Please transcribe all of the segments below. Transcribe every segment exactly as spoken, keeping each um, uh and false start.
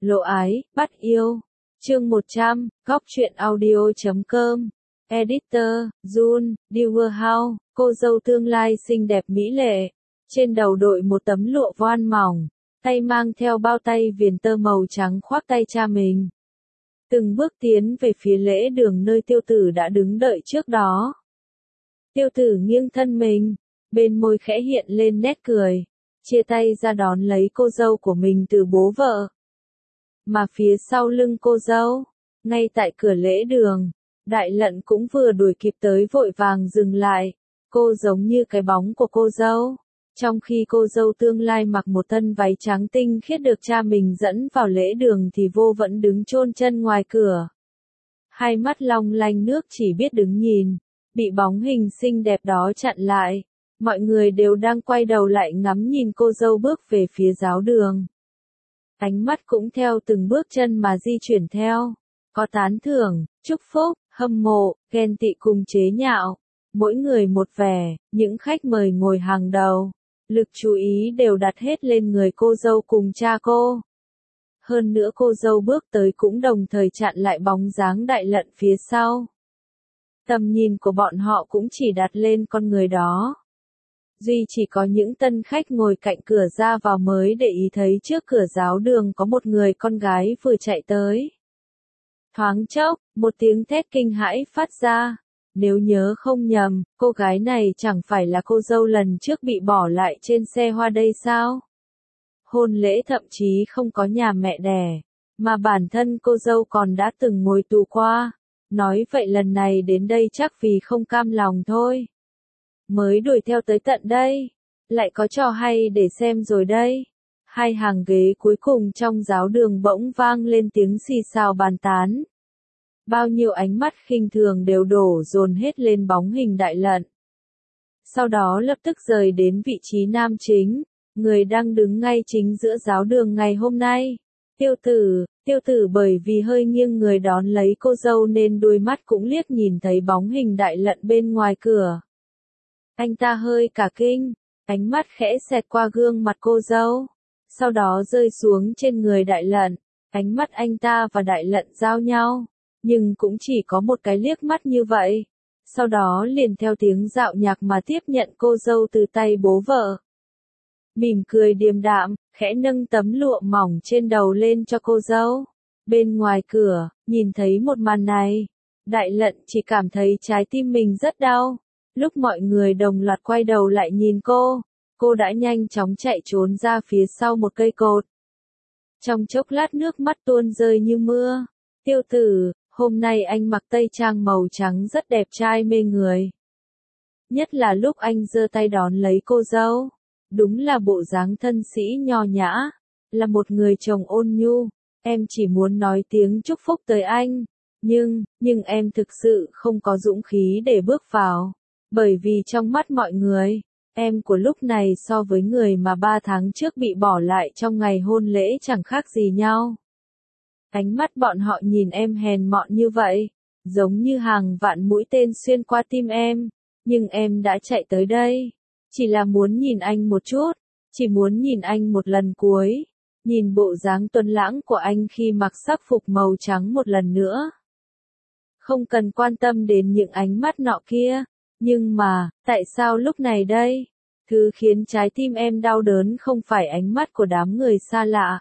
Lộ ái, bắt yêu. Chương một trăm, góc truyện audio chấm com. Editor, Jun, Dewar House, cô dâu tương lai xinh đẹp mỹ lệ. Trên đầu đội một tấm lụa voan mỏng, tay mang theo bao tay viền tơ màu trắng khoác tay cha mình. Từng bước tiến về phía lễ đường nơi tiêu tử đã đứng đợi trước đó. Tiêu tử nghiêng thân mình, bên môi khẽ hiện lên nét cười, chia tay ra đón lấy cô dâu của mình từ bố vợ. Mà phía sau lưng cô dâu, ngay tại cửa lễ đường, Đại Lận cũng vừa đuổi kịp tới vội vàng dừng lại. Cô giống như cái bóng của cô dâu. Trong khi cô dâu tương lai mặc một thân váy trắng tinh khiết được cha mình dẫn vào lễ đường thì vô vẫn đứng chôn chân ngoài cửa. Hai mắt long lanh nước chỉ biết đứng nhìn, bị bóng hình xinh đẹp đó chặn lại. Mọi người đều đang quay đầu lại ngắm nhìn cô dâu bước về phía giáo đường. Ánh mắt cũng theo từng bước chân mà di chuyển theo. Có tán thưởng, chúc phúc, hâm mộ, ghen tị cùng chế nhạo. Mỗi người một vẻ, những khách mời ngồi hàng đầu. Lực chú ý đều đặt hết lên người cô dâu cùng cha cô. Hơn nữa cô dâu bước tới cũng đồng thời chặn lại bóng dáng Đại Lận phía sau. Tầm nhìn của bọn họ cũng chỉ đặt lên con người đó. Duy chỉ có những tân khách ngồi cạnh cửa ra vào mới để ý thấy trước cửa giáo đường có một người con gái vừa chạy tới. Thoáng chốc, một tiếng thét kinh hãi phát ra. Nếu nhớ không nhầm, cô gái này chẳng phải là cô dâu lần trước bị bỏ lại trên xe hoa đây sao? Hôn lễ thậm chí không có nhà mẹ đẻ, mà bản thân cô dâu còn đã từng ngồi tù qua. Nói vậy lần này đến đây chắc vì không cam lòng thôi. Mới đuổi theo tới tận đây, lại có trò hay để xem rồi đây. Hai hàng ghế cuối cùng trong giáo đường bỗng vang lên tiếng xì xào bàn tán. Bao nhiêu ánh mắt khinh thường đều đổ dồn hết lên bóng hình Đại Lận. Sau đó lập tức rời đến vị trí nam chính, người đang đứng ngay chính giữa giáo đường ngày hôm nay. Tiêu tử, tiêu tử bởi vì hơi nghiêng người đón lấy cô dâu nên đôi mắt cũng liếc nhìn thấy bóng hình Đại Lận bên ngoài cửa. Anh ta hơi cả kinh, ánh mắt khẽ xẹt qua gương mặt cô dâu, sau đó rơi xuống trên người Đại Lận. Ánh mắt anh ta và Đại Lận giao nhau, nhưng cũng chỉ có một cái liếc mắt như vậy. Sau đó liền theo tiếng dạo nhạc mà tiếp nhận cô dâu từ tay bố vợ. Mỉm cười điềm đạm, khẽ nâng tấm lụa mỏng trên đầu lên cho cô dâu. Bên ngoài cửa, nhìn thấy một màn này, Đại Lận chỉ cảm thấy trái tim mình rất đau. Lúc mọi người đồng loạt quay đầu lại nhìn cô, cô đã nhanh chóng chạy trốn ra phía sau một cây cột. Trong chốc lát nước mắt tuôn rơi như mưa. Tiêu tử, hôm nay anh mặc tây trang màu trắng rất đẹp trai mê người. Nhất là lúc anh giơ tay đón lấy cô dâu. Đúng là bộ dáng thân sĩ nho nhã, là một người chồng ôn nhu. Em chỉ muốn nói tiếng chúc phúc tới anh, nhưng, nhưng em thực sự không có dũng khí để bước vào. Bởi vì trong mắt mọi người, em của lúc này so với người mà ba tháng trước bị bỏ lại trong ngày hôn lễ chẳng khác gì nhau. Ánh mắt bọn họ nhìn em hèn mọn như vậy, giống như hàng vạn mũi tên xuyên qua tim em, nhưng em đã chạy tới đây, chỉ là muốn nhìn anh một chút, chỉ muốn nhìn anh một lần cuối, nhìn bộ dáng tuấn lãng của anh khi mặc sắc phục màu trắng một lần nữa. Không cần quan tâm đến những ánh mắt nọ kia, nhưng mà, tại sao lúc này đây? Thứ khiến trái tim em đau đớn không phải ánh mắt của đám người xa lạ,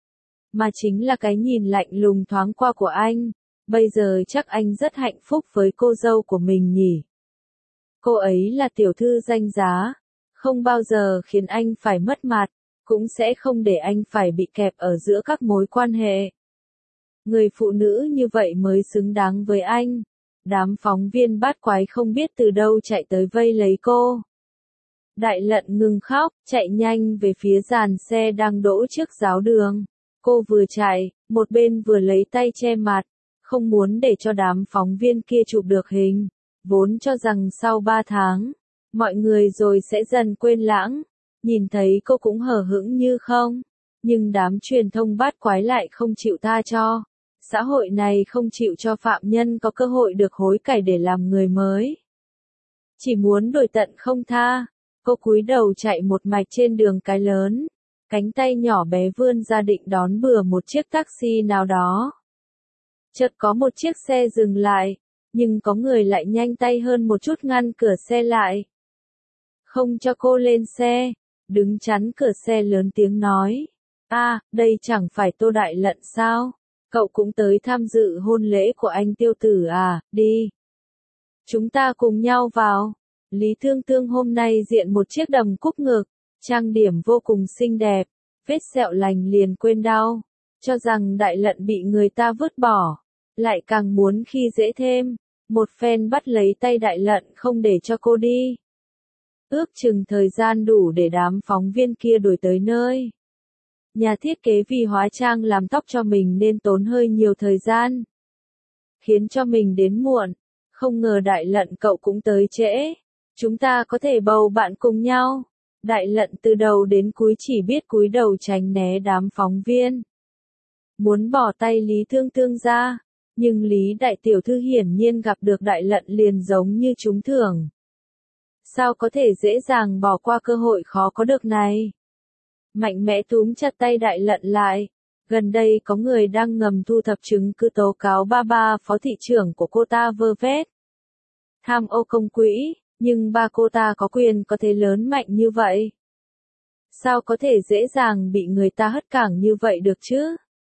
mà chính là cái nhìn lạnh lùng thoáng qua của anh. Bây giờ chắc anh rất hạnh phúc với cô dâu của mình nhỉ. Cô ấy là tiểu thư danh giá, không bao giờ khiến anh phải mất mặt, cũng sẽ không để anh phải bị kẹp ở giữa các mối quan hệ. Người phụ nữ như vậy mới xứng đáng với anh. Đám phóng viên bát quái không biết từ đâu chạy tới vây lấy cô. Đại Lận ngừng khóc, chạy nhanh về phía dàn xe đang đỗ trước giáo đường. Cô vừa chạy, một bên vừa lấy tay che mặt, không muốn để cho đám phóng viên kia chụp được hình. Vốn cho rằng sau ba tháng, mọi người rồi sẽ dần quên lãng. Nhìn thấy cô cũng hờ hững như không. Nhưng đám truyền thông bát quái lại không chịu tha cho. Xã hội này không chịu cho phạm nhân có cơ hội được hối cải để làm người mới. Chỉ muốn đuổi tận không tha. Cô cúi đầu chạy một mạch trên đường cái lớn. Cánh tay nhỏ bé vươn ra định đón bừa một chiếc taxi nào đó. Chợt có một chiếc xe dừng lại, nhưng có người lại nhanh tay hơn một chút ngăn cửa xe lại. Không cho cô lên xe, đứng chắn cửa xe lớn tiếng nói. À, đây chẳng phải Tô Đại Lận sao? Cậu cũng tới tham dự hôn lễ của anh Tiêu Tử à, đi. Chúng ta cùng nhau vào. Lý Thương Tương hôm nay diện một chiếc đầm cúc ngực, trang điểm vô cùng xinh đẹp, vết sẹo lành liền quên đau, cho rằng Đại Lận bị người ta vứt bỏ, lại càng muốn khi dễ thêm, một phen bắt lấy tay Đại Lận không để cho cô đi. Ước chừng thời gian đủ để đám phóng viên kia đuổi tới nơi. Nhà thiết kế vì hóa trang làm tóc cho mình nên tốn hơi nhiều thời gian, khiến cho mình đến muộn, không ngờ Đại Lận cậu cũng tới trễ. Chúng ta có thể bầu bạn cùng nhau. Đại Lận từ đầu đến cuối chỉ biết cúi đầu tránh né đám phóng viên. Muốn bỏ tay Lý Thương Tương ra, nhưng Lý Đại Tiểu Thư hiển nhiên gặp được Đại Lận liền giống như trúng thưởng. Sao có thể dễ dàng bỏ qua cơ hội khó có được này? Mạnh mẽ túm chặt tay Đại Lận lại. Gần đây có người đang ngầm thu thập chứng cứ tố cáo ba ba phó thị trưởng của cô ta vơ vét, tham ô công quỹ. Nhưng ba cô ta có quyền có thế lớn mạnh như vậy. Sao có thể dễ dàng bị người ta hất cẳng như vậy được chứ?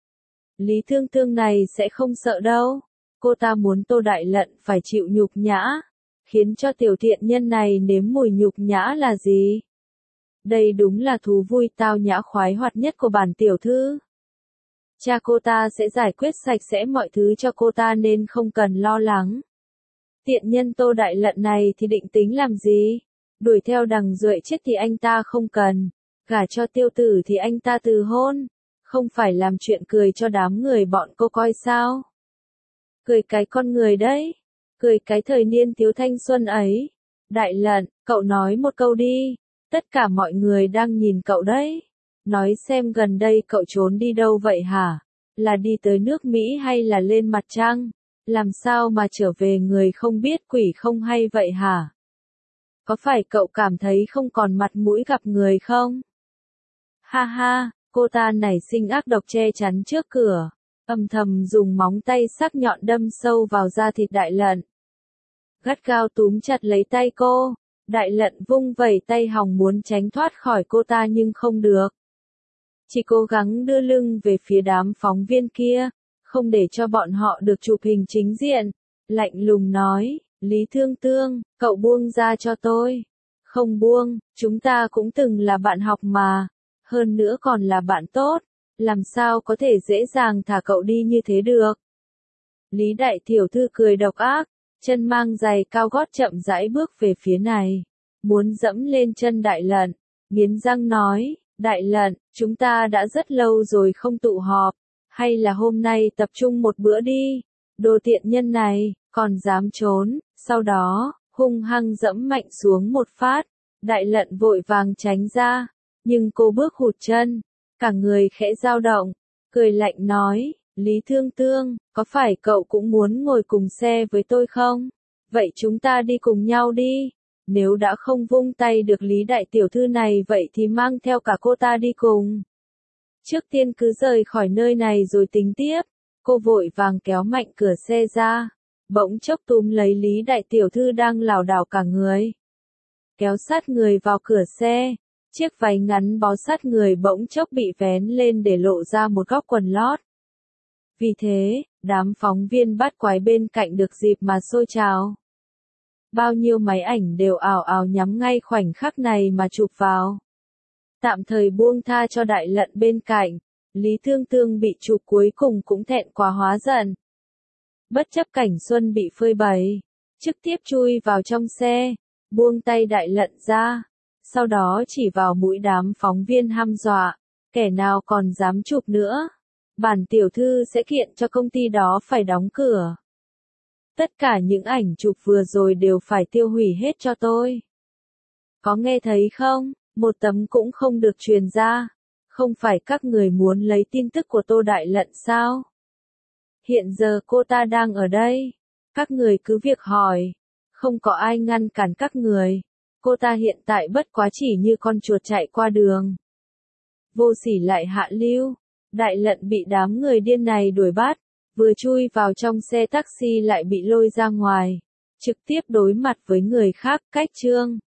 Lý Thương Tương này sẽ không sợ đâu. Cô ta muốn Tô Đại Lận phải chịu nhục nhã. Khiến cho tiểu thiện nhân này nếm mùi nhục nhã là gì? Đây đúng là thú vui tao nhã khoái hoạt nhất của bản tiểu thư. Cha cô ta sẽ giải quyết sạch sẽ mọi thứ cho cô ta nên không cần lo lắng. Tiện nhân Tô Đại Lận này thì định tính làm gì? Đuổi theo đằng Duệ chết thì anh ta không cần, gả cho Tiêu Tử thì anh ta từ hôn, không phải làm chuyện cười cho đám người bọn cô coi sao? Cười cái con người đấy, cười cái thời niên thiếu thanh xuân ấy. Đại Lận, cậu nói một câu đi, tất cả mọi người đang nhìn cậu đấy. Nói xem gần đây cậu trốn đi đâu vậy hả? Là đi tới nước Mỹ hay là lên mặt trăng? Làm sao mà trở về người không biết quỷ không hay vậy hả? Có phải cậu cảm thấy không còn mặt mũi gặp người không? Ha ha, cô ta nảy sinh ác độc che chắn trước cửa, âm thầm dùng móng tay sắc nhọn đâm sâu vào da thịt Đại Lận. Gắt gao túm chặt lấy tay cô, Đại Lận vung vẩy tay hòng muốn tránh thoát khỏi cô ta nhưng không được. Chỉ cố gắng đưa lưng về phía đám phóng viên kia, không để cho bọn họ được chụp hình chính diện, lạnh lùng nói, Lý Thương Tương, cậu buông ra cho tôi. Không buông, chúng ta cũng từng là bạn học mà, hơn nữa còn là bạn tốt, làm sao có thể dễ dàng thả cậu đi như thế được. Lý Đại Tiểu Thư cười độc ác, chân mang giày cao gót chậm rãi bước về phía này, muốn dẫm lên chân Đại Lận, nghiến răng nói, Đại Lận, chúng ta đã rất lâu rồi không tụ họp. Hay là hôm nay tập trung một bữa đi, đồ tiện nhân này, còn dám trốn, sau đó, hung hăng dẫm mạnh xuống một phát, Đại Lận vội vàng tránh ra, nhưng cô bước hụt chân, cả người khẽ dao động, cười lạnh nói, Lý Thương Tương, có phải cậu cũng muốn ngồi cùng xe với tôi không? Vậy chúng ta đi cùng nhau đi, nếu đã không vung tay được Lý Đại Tiểu Thư này vậy thì mang theo cả cô ta đi cùng. Trước tiên cứ rời khỏi nơi này rồi tính tiếp. Cô vội vàng kéo mạnh cửa xe ra, bỗng chốc túm lấy Lý Đại Tiểu Thư đang lảo đảo cả người, kéo sát người vào cửa xe. Chiếc váy ngắn bó sát người bỗng chốc bị vén lên để lộ ra một góc quần lót. Vì thế, đám phóng viên bắt quái bên cạnh được dịp mà xôi trào. Bao nhiêu máy ảnh đều ào ào nhắm ngay khoảnh khắc này mà chụp vào. Tạm thời buông tha cho Đại Lận bên cạnh, Lý Thương Tương bị chụp cuối cùng cũng thẹn quá hóa giận. Bất chấp cảnh xuân bị phơi bày, trực tiếp chui vào trong xe, buông tay Đại Lận ra, sau đó chỉ vào mũi đám phóng viên hăm dọa, kẻ nào còn dám chụp nữa, bản tiểu thư sẽ kiện cho công ty đó phải đóng cửa. Tất cả những ảnh chụp vừa rồi đều phải tiêu hủy hết cho tôi. Có nghe thấy không? Một tấm cũng không được truyền ra. Không phải các người muốn lấy tin tức của Tô Đại Lận sao? Hiện giờ cô ta đang ở đây. Các người cứ việc hỏi. Không có ai ngăn cản các người. Cô ta hiện tại bất quá chỉ như con chuột chạy qua đường. vô sỉ lại hạ lưu. Đại Lận bị đám người điên này đuổi bắt, vừa chui vào trong xe taxi lại bị lôi ra ngoài, trực tiếp đối mặt với người khác, cách Trương